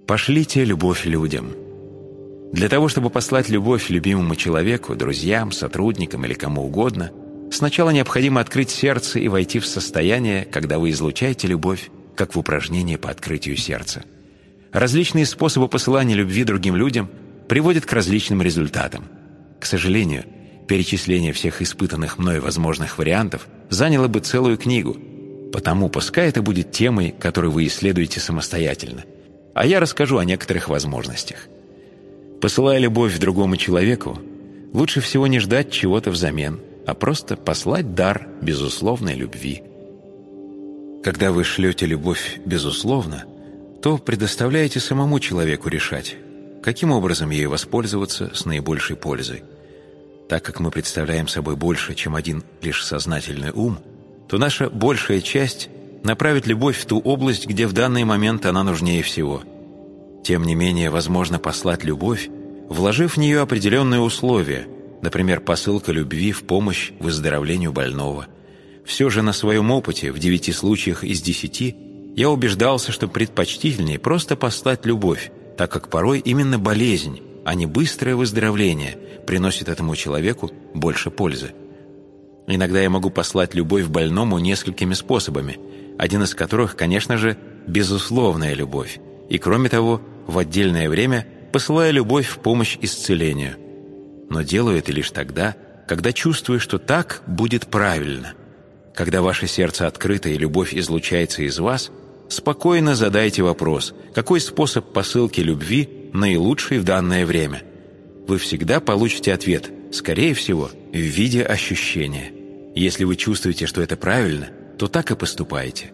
Пошлите любовь людям. Для того, чтобы послать любовь любимому человеку, друзьям, сотрудникам или кому угодно, сначала необходимо открыть сердце и войти в состояние, когда вы излучаете любовь, как в упражнении по открытию сердца. Различные способы посылания любви другим людям приводят к различным результатам. К сожалению, перечисление всех испытанных мной возможных вариантов заняло бы целую книгу, потому пускай это будет темой, которую вы исследуете самостоятельно, а я расскажу о некоторых возможностях. Посылая любовь другому человеку, лучше всего не ждать чего-то взамен, а просто послать дар безусловной любви. Когда вы шлете любовь безусловно, то предоставляете самому человеку решать, каким образом ею воспользоваться с наибольшей пользой. Так как мы представляем собой больше, чем один лишь сознательный ум, то наша большая часть направит любовь в ту область, где в данный момент она нужнее всего. Тем не менее, возможно послать любовь, вложив в нее определенные условия, например, посылка любви в помощь выздоровлению больного. Все же на своем опыте, в 9 случаях из 10, я убеждался, что предпочтительнее просто послать любовь, так как порой именно болезнь, а не быстрое выздоровление, приносит этому человеку больше пользы. Иногда я могу послать любовь больному несколькими способами, один из которых, конечно же, безусловная любовь, и, кроме того, в отдельное время посылаю любовь в помощь исцелению. Но делаю это лишь тогда, когда чувствую, что так будет правильно. Когда ваше сердце открыто и любовь излучается из вас, спокойно задайте вопрос, какой способ посылки любви наилучший в данное время. Вы всегда получите ответ, скорее всего, в виде ощущения. Если вы чувствуете, что это правильно, то так и поступайте.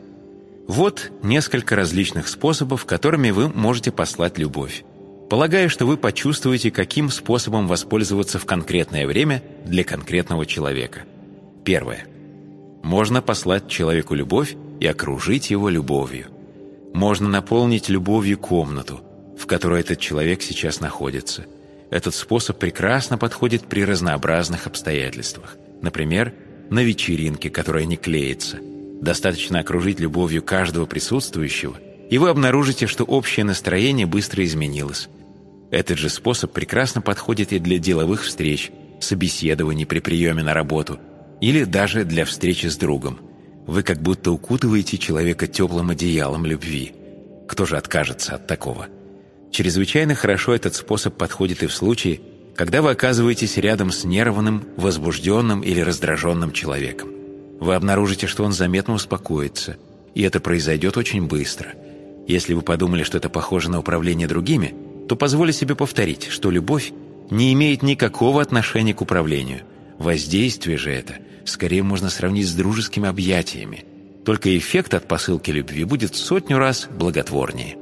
Вот несколько различных способов, которыми вы можете послать любовь. Полагаю, что вы почувствуете, каким способом воспользоваться в конкретное время для конкретного человека. Первое. Можно послать человеку любовь и окружить его любовью. Можно наполнить любовью комнату, в которой этот человек сейчас находится. Этот способ прекрасно подходит при разнообразных обстоятельствах. Например, на вечеринке, которая не клеится. Достаточно окружить любовью каждого присутствующего, и вы обнаружите, что общее настроение быстро изменилось. Этот же способ прекрасно подходит и для деловых встреч, собеседований при приеме на работу или даже для встречи с другом. Вы как будто укутываете человека теплым одеялом любви. Кто же откажется от такого? Чрезвычайно хорошо этот способ подходит и в случае, когда вы оказываетесь рядом с нервным, возбужденным или раздраженным человеком. Вы обнаружите, что он заметно успокоится, и это произойдет очень быстро. Если вы подумали, что это похоже на управление другими, то позволю себе повторить, что любовь не имеет никакого отношения к управлению. Воздействие же это скорее можно сравнить с дружескими объятиями. Только эффект от посылки любви будет в 100 раз благотворнее.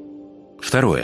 Второе.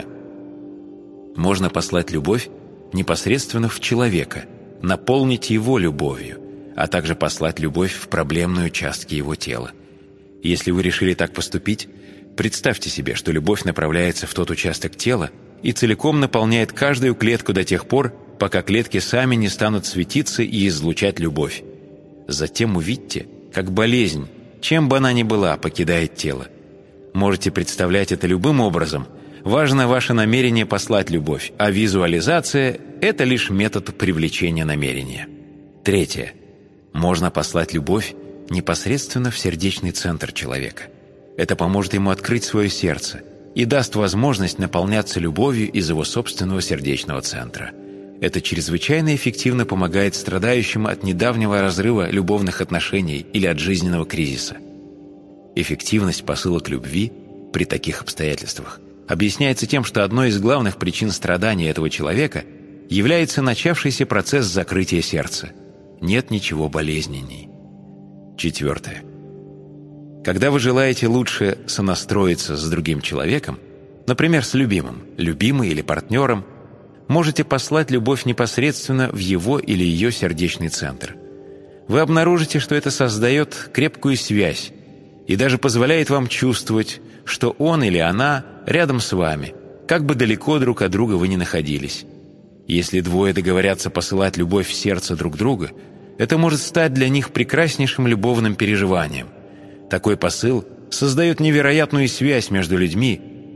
Можно послать любовь непосредственно в человека, наполнить его любовью, а также послать любовь в проблемные участки его тела. Если вы решили так поступить, представьте себе, что любовь направляется в тот участок тела и целиком наполняет каждую клетку до тех пор, пока клетки сами не станут светиться и излучать любовь. Затем увидьте, как болезнь, чем бы она ни была, покидает тело. Можете представлять это любым образом. Важно ваше намерение послать любовь, а визуализация – это лишь метод привлечения намерения. Третье. Можно послать любовь непосредственно в сердечный центр человека. Это поможет ему открыть свое сердце и даст возможность наполняться любовью из его собственного сердечного центра. Это чрезвычайно эффективно помогает страдающим от недавнего разрыва любовных отношений или от жизненного кризиса. Эффективность посылок любви при таких обстоятельствах объясняется тем, что одной из главных причин страдания этого человека является начавшийся процесс закрытия сердца. Нет ничего болезненней. Четвертое. Когда вы желаете лучше сонастроиться с другим человеком, например, с любимым, любимой или партнером, можете послать любовь непосредственно в его или ее сердечный центр. Вы обнаружите, что это создает крепкую связь и даже позволяет вам чувствовать, что он или она рядом с вами, как бы далеко друг от друга вы ни находились. Если двое договорятся посылать любовь в сердце друг друга, это может стать для них прекраснейшим любовным переживанием. Такой посыл создает невероятную связь между людьми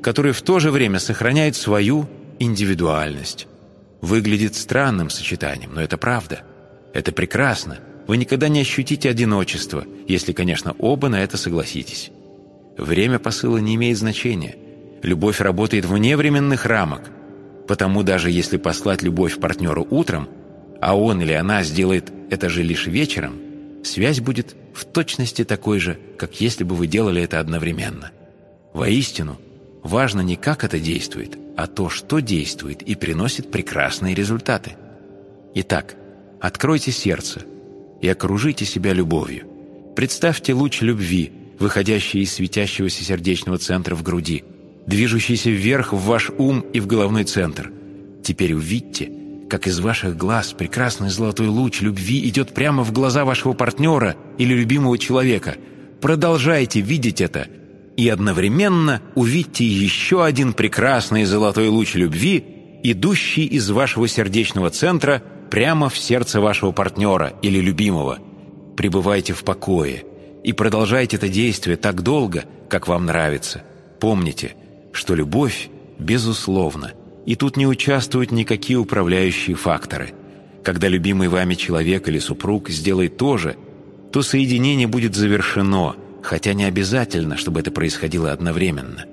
который в то же время сохраняет свою индивидуальность. Выглядит странным сочетанием, но это правда. Это прекрасно. Вы никогда не ощутите одиночество, если, конечно, оба на это согласитесь. Время посыла не имеет значения. Любовь работает вне временных рамок. Потому даже если послать любовь партнеру утром, а он или она сделает это же лишь вечером, связь будет в точности такой же, как если бы вы делали это одновременно. Воистину, важно не как это действует, а то, что действует и приносит прекрасные результаты. Итак, откройте сердце и окружите себя любовью. Представьте луч любви, выходящий из светящегося сердечного центра в груди, движущийся вверх в ваш ум и в головной центр. Теперь увидьте, как из ваших глаз прекрасный золотой луч любви идет прямо в глаза вашего партнера или любимого человека. Продолжайте видеть это, и одновременно увидьте еще один прекрасный золотой луч любви, идущий из вашего сердечного центра прямо в сердце вашего партнера или любимого. Пребывайте в покое и продолжайте это действие так долго, как вам нравится. Помните, что любовь безусловна, и тут не участвуют никакие управляющие факторы. Когда любимый вами человек или супруг сделает то же, то соединение будет завершено, хотя не обязательно, чтобы это происходило одновременно.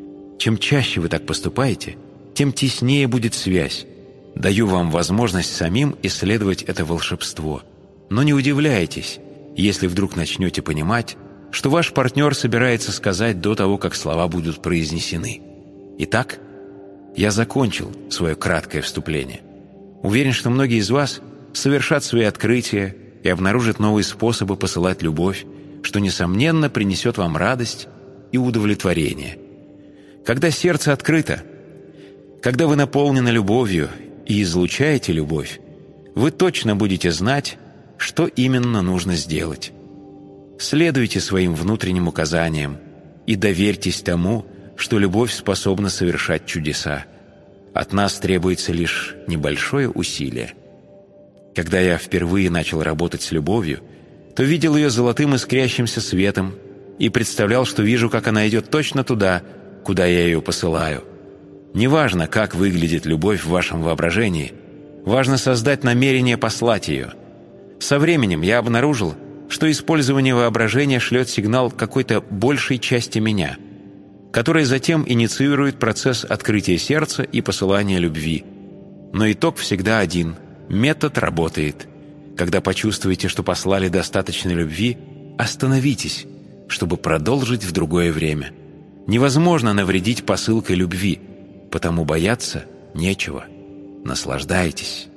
Чем чаще вы так поступаете, тем теснее будет связь. Даю вам возможность самим исследовать это волшебство. Но не удивляйтесь, если вдруг начнете понимать, что ваш партнер собирается сказать до того, как слова будут произнесены. Итак, я закончил свое краткое вступление. Уверен, что многие из вас совершат свои открытия и обнаружат новые способы посылать любовь, что, несомненно, принесет вам радость и удовлетворение. Когда сердце открыто, когда вы наполнены любовью и излучаете любовь, вы точно будете знать, что именно нужно сделать. Следуйте своим внутренним указаниям и доверьтесь тому, что любовь способна совершать чудеса. От нас требуется лишь небольшое усилие. Когда я впервые начал работать с любовью, то видел ее золотым искрящимся светом и представлял, что вижу, как она идет точно туда, куда я ее посылаю. Неважно, как выглядит любовь в вашем воображении, важно создать намерение послать ее. Со временем я обнаружил, что использование воображения шлет сигнал какой-то большей части меня, которая затем инициирует процесс открытия сердца и посылания любви. Но итог всегда один – метод работает. Когда почувствуете, что послали достаточно любви, остановитесь, чтобы продолжить в другое время. Невозможно навредить посылкой любви, потому бояться нечего. Наслаждайтесь.